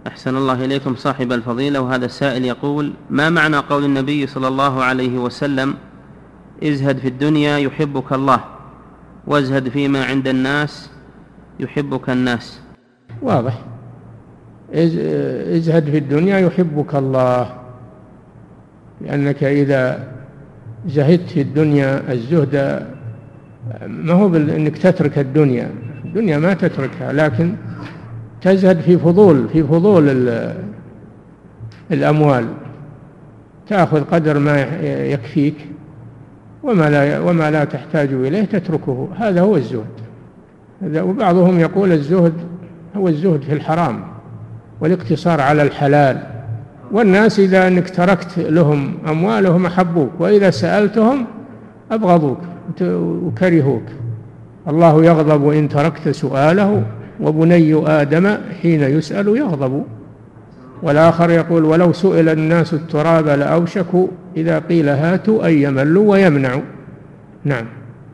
أحسن الله إليكم صاحب الفضيلة. وهذا السائل يقول: ما معنى قول النبي صلى الله عليه وسلم: ازهد في الدنيا يحبك الله، وازهد فيما عند الناس يحبك الناس؟ واضح، ازهد في الدنيا يحبك الله، لأنك إذا زهدت في الدنيا، الزهد ما هو أنك تترك الدنيا ما تتركها، لكن تزهد في فضول الأموال، تأخذ قدر ما يكفيك، وما لا تحتاج إليه تتركه، هذا هو الزهد. وبعضهم يقول الزهد هو الزهد في الحرام والاقتصار على الحلال. والناس إذا أنك تركت لهم أموالهم أحبوك، وإذا سألتهم أبغضوك وكرهوك. الله يغضب إن تركت سؤاله، وبني آدم حين يسأل يغضب. والآخر يقول: ولو سئل الناس التراب لأوشكوا إذا قيل هاتوا أن يملوا ويمنعوا. نعم.